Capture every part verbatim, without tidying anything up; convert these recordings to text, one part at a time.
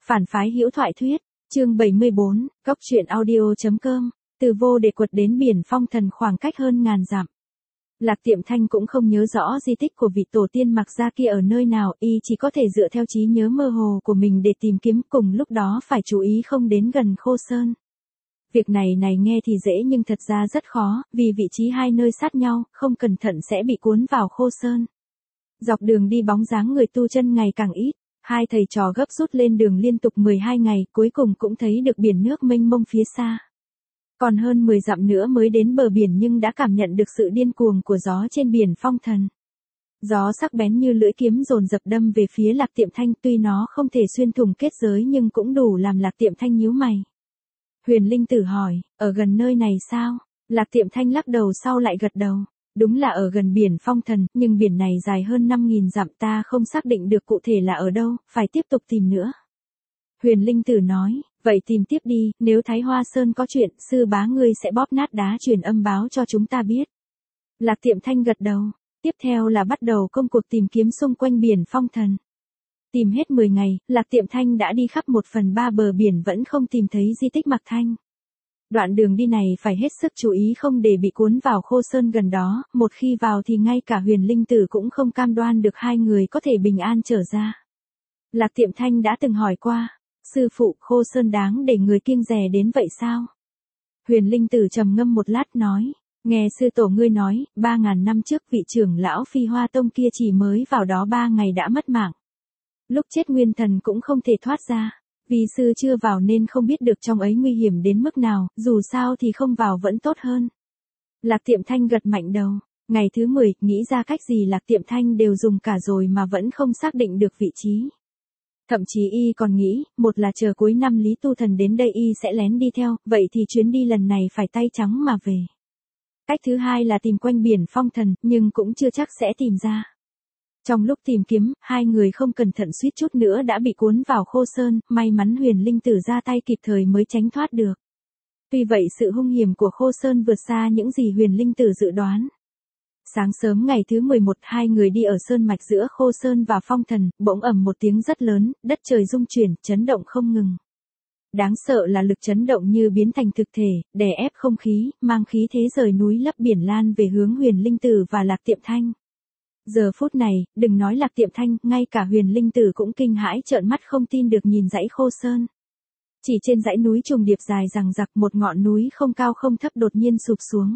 Phản phái hữu thoại thuyết, chương bảy mươi bốn, cốc truyện audio.com, từ vô để quật đến biển phong thần khoảng cách hơn ngàn dặm. Lạc Tiệm Thanh cũng không nhớ rõ di tích của vị tổ tiên Mạc gia kia ở nơi nào, y chỉ có thể dựa theo trí nhớ mơ hồ của mình để tìm kiếm, cùng lúc đó phải chú ý không đến gần Khô Sơn. Việc này này nghe thì dễ nhưng thật ra rất khó, vì vị trí hai nơi sát nhau, không cẩn thận sẽ bị cuốn vào Khô Sơn. Dọc đường đi bóng dáng người tu chân ngày càng ít, hai thầy trò gấp rút lên đường liên tục mười hai ngày, cuối cùng cũng thấy được biển nước mênh mông phía xa. Còn hơn mười dặm nữa mới đến bờ biển nhưng đã cảm nhận được sự điên cuồng của gió trên biển phong thần. Gió sắc bén như lưỡi kiếm dồn dập đâm về phía Lạc Tiệm Thanh, tuy nó không thể xuyên thủng kết giới nhưng cũng đủ làm Lạc Tiệm Thanh nhíu mày. Huyền Linh Tử hỏi, ở gần nơi này sao? Lạc Tiệm Thanh lắc đầu sau lại gật đầu. Đúng là ở gần biển phong thần, nhưng biển này dài hơn năm nghìn dặm, ta không xác định được cụ thể là ở đâu, phải tiếp tục tìm nữa. Huyền Linh Tử nói, vậy tìm tiếp đi, nếu Thái Hoa Sơn có chuyện, sư bá ngươi sẽ bóp nát đá truyền âm báo cho chúng ta biết. Lạc Tiệm Thanh gật đầu, tiếp theo là bắt đầu công cuộc tìm kiếm xung quanh biển phong thần. Tìm hết mười ngày, Lạc Tiệm Thanh đã đi khắp một phần ba bờ biển vẫn không tìm thấy di tích Mạc Thanh. Đoạn đường đi này phải hết sức chú ý không để bị cuốn vào Khô Sơn gần đó, một khi vào thì ngay cả Huyền Linh Tử cũng không cam đoan được hai người có thể bình an trở ra. Lạc Tiệm Thanh đã từng hỏi qua, sư phụ, Khô Sơn đáng để người kiêng dè đến vậy sao? Huyền Linh Tử trầm ngâm một lát nói, nghe sư tổ ngươi nói, ba ngàn năm trước vị trưởng lão Phi Hoa Tông kia chỉ mới vào đó ba ngày đã mất mạng. Lúc chết nguyên thần cũng không thể thoát ra. Vì sư chưa vào nên không biết được trong ấy nguy hiểm đến mức nào, dù sao thì không vào vẫn tốt hơn. Lạc Tiệm Thanh gật mạnh đầu, ngày thứ mười, nghĩ ra cách gì Lạc Tiệm Thanh đều dùng cả rồi mà vẫn không xác định được vị trí. Thậm chí y còn nghĩ, một là chờ cuối năm Lý Tu Thần đến đây y sẽ lén đi theo, vậy thì chuyến đi lần này phải tay trắng mà về. Cách thứ hai là tìm quanh biển phong thần, nhưng cũng chưa chắc sẽ tìm ra. Trong lúc tìm kiếm, hai người không cẩn thận suýt chút nữa đã bị cuốn vào Khô Sơn, may mắn Huyền Linh Tử ra tay kịp thời mới tránh thoát được. Tuy vậy sự hung hiểm của Khô Sơn vượt xa những gì Huyền Linh Tử dự đoán. Sáng sớm ngày thứ mười một, hai người đi ở sơn mạch giữa Khô Sơn và phong thần, bỗng ầm một tiếng rất lớn, đất trời rung chuyển, chấn động không ngừng. Đáng sợ là lực chấn động như biến thành thực thể, đè ép không khí, mang khí thế rời núi lấp biển lan về hướng Huyền Linh Tử và Lạc Tiệm Thanh. Giờ phút này, đừng nói Lạc Tiệm Thanh, ngay cả Huyền Linh Tử cũng kinh hãi trợn mắt không tin được nhìn dãy Khô Sơn. Chỉ trên dãy núi trùng điệp dài dằng dặc, một ngọn núi không cao không thấp đột nhiên sụp xuống.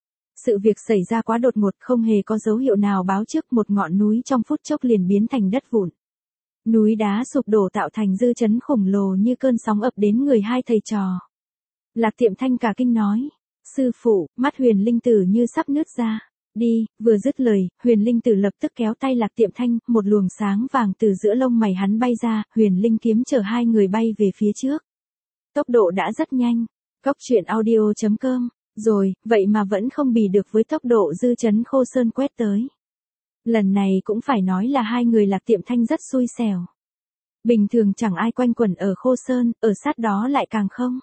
Sự việc xảy ra quá đột ngột, không hề có dấu hiệu nào báo trước, một ngọn núi trong phút chốc liền biến thành đất vụn. Núi đá sụp đổ tạo thành dư chấn khổng lồ như cơn sóng ập đến người hai thầy trò. Lạc Tiệm Thanh cả kinh nói, sư phụ, mắt Huyền Linh Tử như sắp nứt ra. Đi, vừa dứt lời, Huyền Linh Tử lập tức kéo tay Lạc Tiệm Thanh, một luồng sáng vàng từ giữa lông mày hắn bay ra, Huyền Linh kiếm chở hai người bay về phía trước. Tốc độ đã rất nhanh. Cốc truyện audio.com, rồi, vậy mà vẫn không bì được với tốc độ dư chấn Khô Sơn quét tới. Lần này cũng phải nói là hai người Lạc Tiệm Thanh rất xui xẻo. Bình thường chẳng ai quanh quẩn ở Khô Sơn, ở sát đó lại càng không.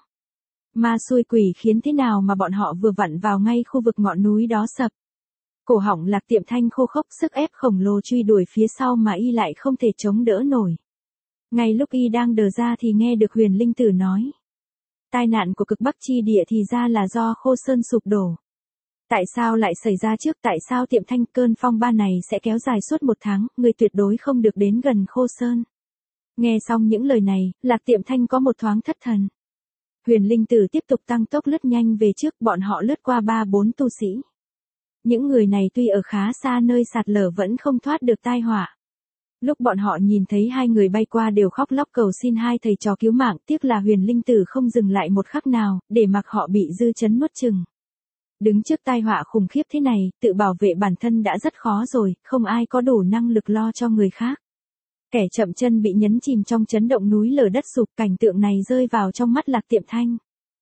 Ma xui quỷ khiến thế nào mà bọn họ vừa vặn vào ngay khu vực ngọn núi đó sập. Cổ họng Lạc Tiệm Thanh khô khốc, sức ép khổng lồ truy đuổi phía sau mà y lại không thể chống đỡ nổi. Ngay lúc y đang đờ ra thì nghe được Huyền Linh Tử nói. Tai nạn của cực Bắc chi địa thì ra là do Khô Sơn sụp đổ. Tại sao lại xảy ra trước, tại sao Tiệm Thanh, cơn phong ba này sẽ kéo dài suốt một tháng, người tuyệt đối không được đến gần Khô Sơn. Nghe xong những lời này, Lạc Tiệm Thanh có một thoáng thất thần. Huyền Linh Tử tiếp tục tăng tốc lướt nhanh về trước, bọn họ lướt qua ba bốn tu sĩ. Những người này tuy ở khá xa nơi sạt lở vẫn không thoát được tai họa. Lúc bọn họ nhìn thấy hai người bay qua đều khóc lóc cầu xin hai thầy trò cứu mạng, tiếc là Huyền Linh Tử không dừng lại một khắc nào, để mặc họ bị dư chấn nuốt chừng. Đứng trước tai họa khủng khiếp thế này, tự bảo vệ bản thân đã rất khó rồi, không ai có đủ năng lực lo cho người khác. Kẻ chậm chân bị nhấn chìm trong chấn động núi lở đất sụp, cảnh tượng này rơi vào trong mắt Lạc Tiệm Thanh.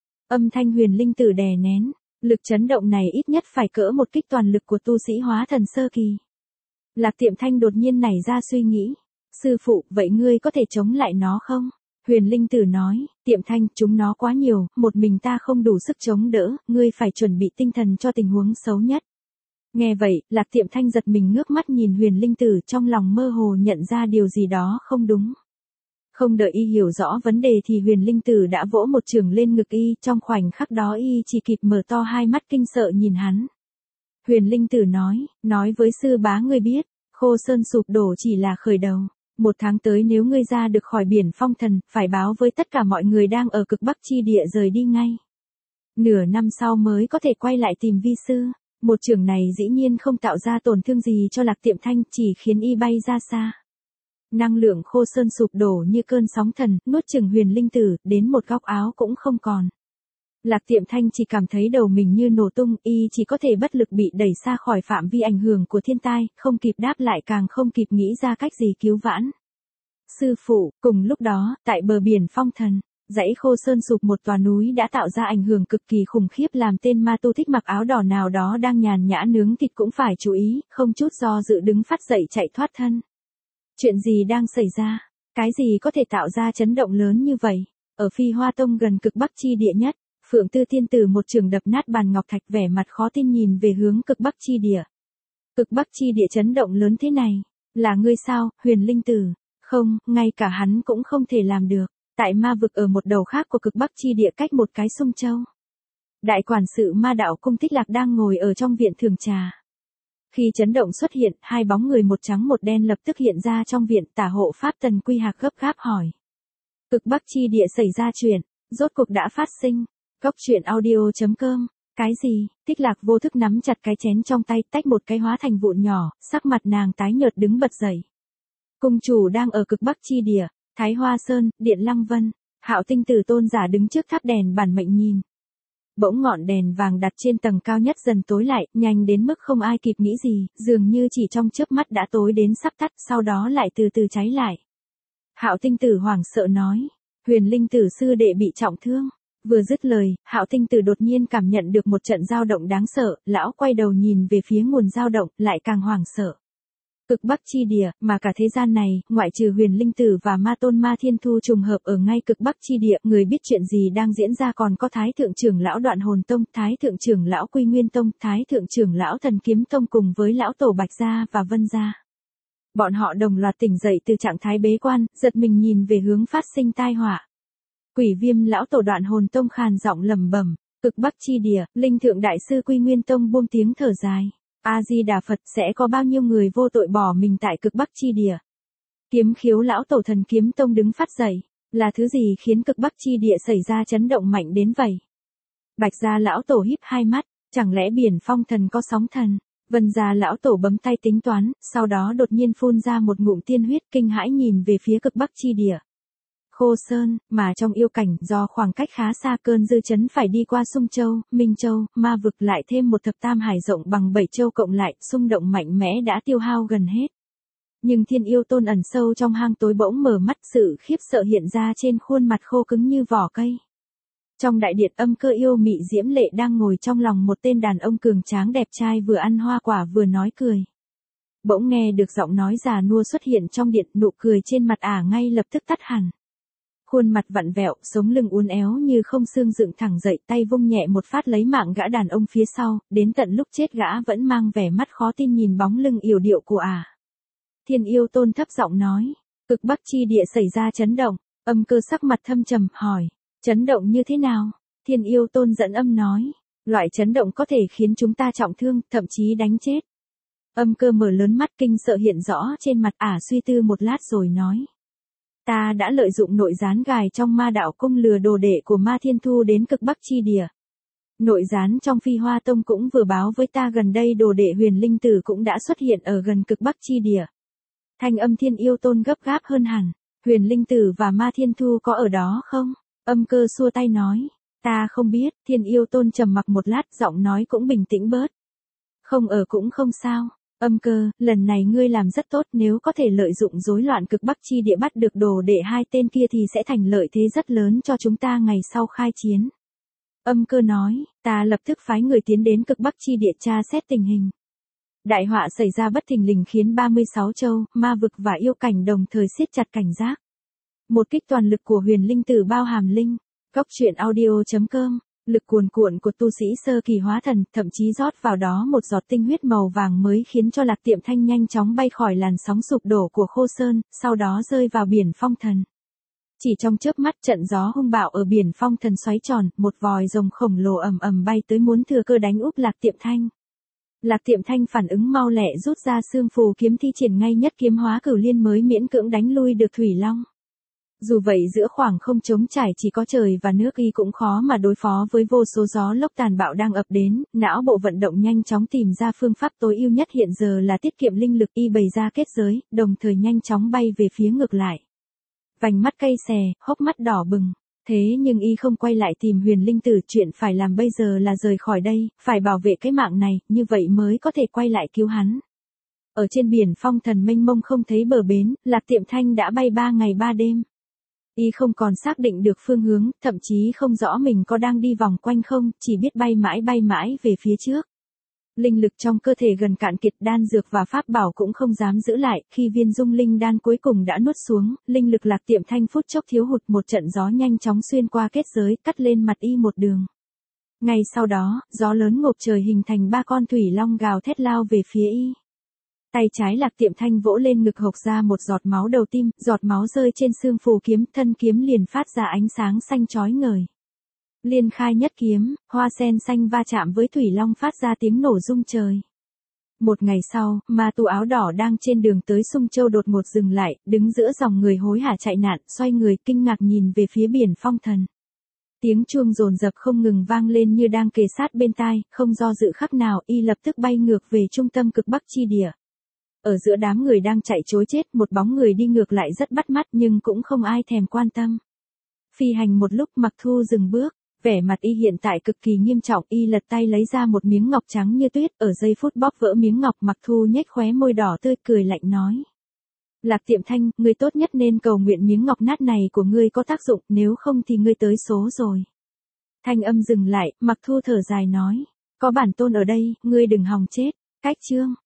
Âm thanh Huyền Linh Tử đè nén. Lực chấn động này ít nhất phải cỡ một kích toàn lực của tu sĩ hóa thần sơ kỳ. Lạc Tiệm Thanh đột nhiên nảy ra suy nghĩ. Sư phụ, vậy ngươi có thể chống lại nó không? Huyền Linh Tử nói, Tiệm Thanh, chúng nó quá nhiều, một mình ta không đủ sức chống đỡ, ngươi phải chuẩn bị tinh thần cho tình huống xấu nhất. Nghe vậy, Lạc Tiệm Thanh giật mình ngước mắt nhìn Huyền Linh Tử, trong lòng mơ hồ nhận ra điều gì đó không đúng. Không đợi y hiểu rõ vấn đề thì huyền linh tử đã vỗ một chưởng lên ngực y, trong khoảnh khắc đó y chỉ kịp mở to hai mắt kinh sợ nhìn hắn. Huyền linh tử nói, nói với sư bá ngươi biết, Khô Sơn sụp đổ chỉ là khởi đầu. Một tháng tới nếu ngươi ra được khỏi biển phong thần, phải báo với tất cả mọi người đang ở cực bắc chi địa rời đi ngay. Nửa năm sau mới có thể quay lại tìm vi sư. Một chưởng này dĩ nhiên không tạo ra tổn thương gì cho Lạc Tiệm Thanh, chỉ khiến y bay ra xa. Năng lượng Khô Sơn sụp đổ như cơn sóng thần, nuốt chửng huyền linh tử, đến một góc áo cũng không còn. Lạc Tiệm Thanh chỉ cảm thấy đầu mình như nổ tung, y chỉ có thể bất lực bị đẩy xa khỏi phạm vi ảnh hưởng của thiên tai, không kịp đáp lại càng không kịp nghĩ ra cách gì cứu vãn. Sư phụ, cùng lúc đó, tại bờ biển phong thần, dãy Khô Sơn sụp một tòa núi đã tạo ra ảnh hưởng cực kỳ khủng khiếp, làm tên ma tu thích mặc áo đỏ nào đó đang nhàn nhã nướng thịt cũng phải chú ý, không chút do dự đứng phát dậy chạy thoát thân. Chuyện gì đang xảy ra? Cái gì có thể tạo ra chấn động lớn như vậy? Ở Phi Hoa Tông gần cực bắc chi địa nhất, Phượng Tư Tiên Tử một trường đập nát bàn ngọc thạch, vẻ mặt khó tin nhìn về hướng cực bắc chi địa. Cực bắc chi địa chấn động lớn thế này, là ngươi sao, huyền linh tử? Không, ngay cả hắn cũng không thể làm được. Tại ma vực ở một đầu khác của cực bắc chi địa cách một cái sông châu. Đại quản sự ma đạo cung Thích Lạc đang ngồi ở trong viện thưởng trà. Khi chấn động xuất hiện, hai bóng người một trắng một đen lập tức hiện ra trong viện. Tả hộ pháp Tần Quy Hạc gấp gáp hỏi. Cực bắc chi địa xảy ra chuyện, rốt cuộc đã phát sinh. Cốc truyện audio chấm com. Cái gì? Thích Lạc vô thức nắm chặt cái chén trong tay, tách một cái hóa thành vụn nhỏ, sắc mặt nàng tái nhợt đứng bật dậy. Cung chủ đang ở cực bắc chi địa, Thái Hoa Sơn, Điện Lăng Vân. Hạo Tinh Tử tôn giả đứng trước tháp đèn bản mệnh nhìn. Bỗng ngọn đèn vàng đặt trên tầng cao nhất dần tối lại, nhanh đến mức không ai kịp nghĩ gì, dường như chỉ trong chớp mắt đã tối đến sắp tắt, sau đó lại từ từ cháy lại. Hạo Tinh Tử hoảng sợ nói, huyền linh tử sư đệ bị trọng thương. Vừa dứt lời, Hạo Tinh Tử đột nhiên cảm nhận được một trận dao động đáng sợ, lão quay đầu nhìn về phía nguồn dao động, lại càng hoảng sợ. Cực bắc chi địa, mà cả thế gian này, ngoại trừ huyền linh tử và ma tôn Ma Thiên Thu trùng hợp ở ngay cực bắc chi địa, người biết chuyện gì đang diễn ra còn có Thái Thượng trưởng lão Đoạn Hồn Tông, Thái Thượng trưởng lão Quy Nguyên Tông, Thái Thượng trưởng lão Thần Kiếm Tông cùng với lão tổ Bạch Gia và Vân Gia. Bọn họ đồng loạt tỉnh dậy từ trạng thái bế quan, giật mình nhìn về hướng phát sinh tai họa. Quỷ Viêm lão tổ Đoạn Hồn Tông khàn giọng lẩm bẩm, cực bắc chi địa, Linh Thượng đại sư Quy Nguyên Tông buông tiếng thở dài. A Di Đà Phật, sẽ có bao nhiêu người vô tội bỏ mình tại cực bắc chi địa? Kiếm Khiếu lão tổ Thần Kiếm Tông đứng phát dậy, là thứ gì khiến cực bắc chi địa xảy ra chấn động mạnh đến vậy? Bạch Gia lão tổ híp hai mắt, chẳng lẽ biển phong thần có sóng thần? Vân Gia lão tổ bấm tay tính toán, sau đó đột nhiên phun ra một ngụm tiên huyết, kinh hãi nhìn về phía cực bắc chi địa. Khô Sơn, mà trong yêu cảnh do khoảng cách khá xa, cơn dư chấn phải đi qua Sung Châu, Minh Châu, Ma Vực lại thêm một thập tam hải rộng bằng bảy châu cộng lại, xung động mạnh mẽ đã tiêu hao gần hết. Nhưng Thiên Yêu Tôn ẩn sâu trong hang tối bỗng mở mắt, sự khiếp sợ hiện ra trên khuôn mặt khô cứng như vỏ cây. Trong đại điện, Âm Cơ yêu mị diễm lệ đang ngồi trong lòng một tên đàn ông cường tráng đẹp trai, vừa ăn hoa quả vừa nói cười. Bỗng nghe được giọng nói già nua xuất hiện trong điện, nụ cười trên mặt ả ngay lập tức tắt hẳn. Khuôn mặt vặn vẹo, sống lưng uốn éo như không xương dựng thẳng dậy, tay vung nhẹ một phát lấy mạng gã đàn ông phía sau, đến tận lúc chết gã vẫn mang vẻ mắt khó tin nhìn bóng lưng yểu điệu của ả. Thiên Yêu Tôn thấp giọng nói, cực bắc chi địa xảy ra chấn động. Âm Cơ sắc mặt thâm trầm, hỏi, chấn động như thế nào? Thiên Yêu Tôn dẫn âm nói, loại chấn động có thể khiến chúng ta trọng thương, thậm chí đánh chết. Âm Cơ mở lớn mắt, kinh sợ hiện rõ trên mặt ả, suy tư một lát rồi nói. Ta đã lợi dụng nội gián gài trong ma đạo cung lừa đồ đệ của Ma Thiên Thu đến cực bắc chi địa. Nội gián trong Phi Hoa Tông cũng vừa báo với ta gần đây đồ đệ huyền linh tử cũng đã xuất hiện ở gần cực bắc chi địa. Thanh âm Thiên Yêu Tôn gấp gáp hơn hẳn, huyền linh tử và Ma Thiên Thu có ở đó không? Âm Cơ xua tay nói, ta không biết. Thiên Yêu Tôn trầm mặc một lát, giọng nói cũng bình tĩnh bớt. Không ở cũng không sao. Âm Cơ, lần này ngươi làm rất tốt, nếu có thể lợi dụng rối loạn cực bắc chi địa bắt được đồ đệ hai tên kia thì sẽ thành lợi thế rất lớn cho chúng ta ngày sau khai chiến. Âm Cơ nói, ta lập tức phái người tiến đến cực bắc chi địa tra xét tình hình. Đại họa xảy ra bất thình lình khiến ba mươi sáu châu, ma vực và yêu cảnh đồng thời siết chặt cảnh giác. Một kích toàn lực của huyền linh tử bao hàm linh. Cốc truyện audio chấm com. Lực cuồn cuộn của tu sĩ sơ kỳ hóa thần, thậm chí rót vào đó một giọt tinh huyết màu vàng mới khiến cho Lạc Tiệm Thanh nhanh chóng bay khỏi làn sóng sụp đổ của Khô Sơn, sau đó rơi vào biển phong thần. Chỉ trong chớp mắt trận gió hung bạo ở biển phong thần xoáy tròn, một vòi rồng khổng lồ ầm ầm bay tới muốn thừa cơ đánh úp Lạc Tiệm Thanh. Lạc Tiệm Thanh phản ứng mau lẹ rút ra xương phù kiếm thi triển ngay nhất kiếm hóa cửu liên mới miễn cưỡng đánh lui được Thủy Long. Dù vậy giữa khoảng không trống trải chỉ có trời và nước y cũng khó mà đối phó với vô số gió lốc tàn bạo đang ập đến, não bộ vận động nhanh chóng tìm ra phương pháp tối ưu nhất hiện giờ là tiết kiệm linh lực, y bày ra kết giới, đồng thời nhanh chóng bay về phía ngược lại. Vành mắt cay xè, hốc mắt đỏ bừng. Thế nhưng y không quay lại tìm Huyền Linh Tử, chuyện phải làm bây giờ là rời khỏi đây, phải bảo vệ cái mạng này, như vậy mới có thể quay lại cứu hắn. Ở trên biển phong thần mênh mông không thấy bờ bến, Lạc Tiệm Thanh đã bay ba ngày ba đêm. Y không còn xác định được phương hướng, thậm chí không rõ mình có đang đi vòng quanh không, chỉ biết bay mãi bay mãi về phía trước. Linh lực trong cơ thể gần cạn kiệt, đan dược và pháp bảo cũng không dám giữ lại, khi viên dung linh đan cuối cùng đã nuốt xuống, linh lực Lạc Tiệm Thanh phút chốc thiếu hụt, một trận gió nhanh chóng xuyên qua kết giới, cắt lên mặt y một đường. Ngay sau đó, gió lớn ngộp trời hình thành ba con thủy long gào thét lao về phía y. Tay trái Lạc Tiệm Thanh vỗ lên ngực hộc ra một giọt máu đầu tim, giọt máu rơi trên xương phù kiếm, thân kiếm liền phát ra ánh sáng xanh chói ngời. Liên khai nhất kiếm, hoa sen xanh va chạm với thủy long phát ra tiếng nổ rung trời. Một ngày sau, ma tu áo đỏ đang trên đường tới Sung Châu đột ngột dừng lại, đứng giữa dòng người hối hả chạy nạn, xoay người kinh ngạc nhìn về phía biển phong thần. Tiếng chuông dồn dập không ngừng vang lên như đang kề sát bên tai, không do dự khắc nào, y lập tức bay ngược về trung tâm cực bắc chi địa. Ở giữa đám người đang chạy trối chết, một bóng người đi ngược lại rất bắt mắt nhưng cũng không ai thèm quan tâm. Phi hành một lúc, Mặc Thu dừng bước, vẻ mặt y hiện tại cực kỳ nghiêm trọng, y lật tay lấy ra một miếng ngọc trắng như tuyết, ở giây phút bóp vỡ miếng ngọc, Mặc Thu nhếch khóe môi đỏ tươi cười lạnh nói. Lạc Tiệm Thanh, ngươi tốt nhất nên cầu nguyện miếng ngọc nát này của ngươi có tác dụng, nếu không thì ngươi tới số rồi. Thanh âm dừng lại, Mặc Thu thở dài nói. Có bản tôn ở đây, ngươi đừng hòng chết. Cách chương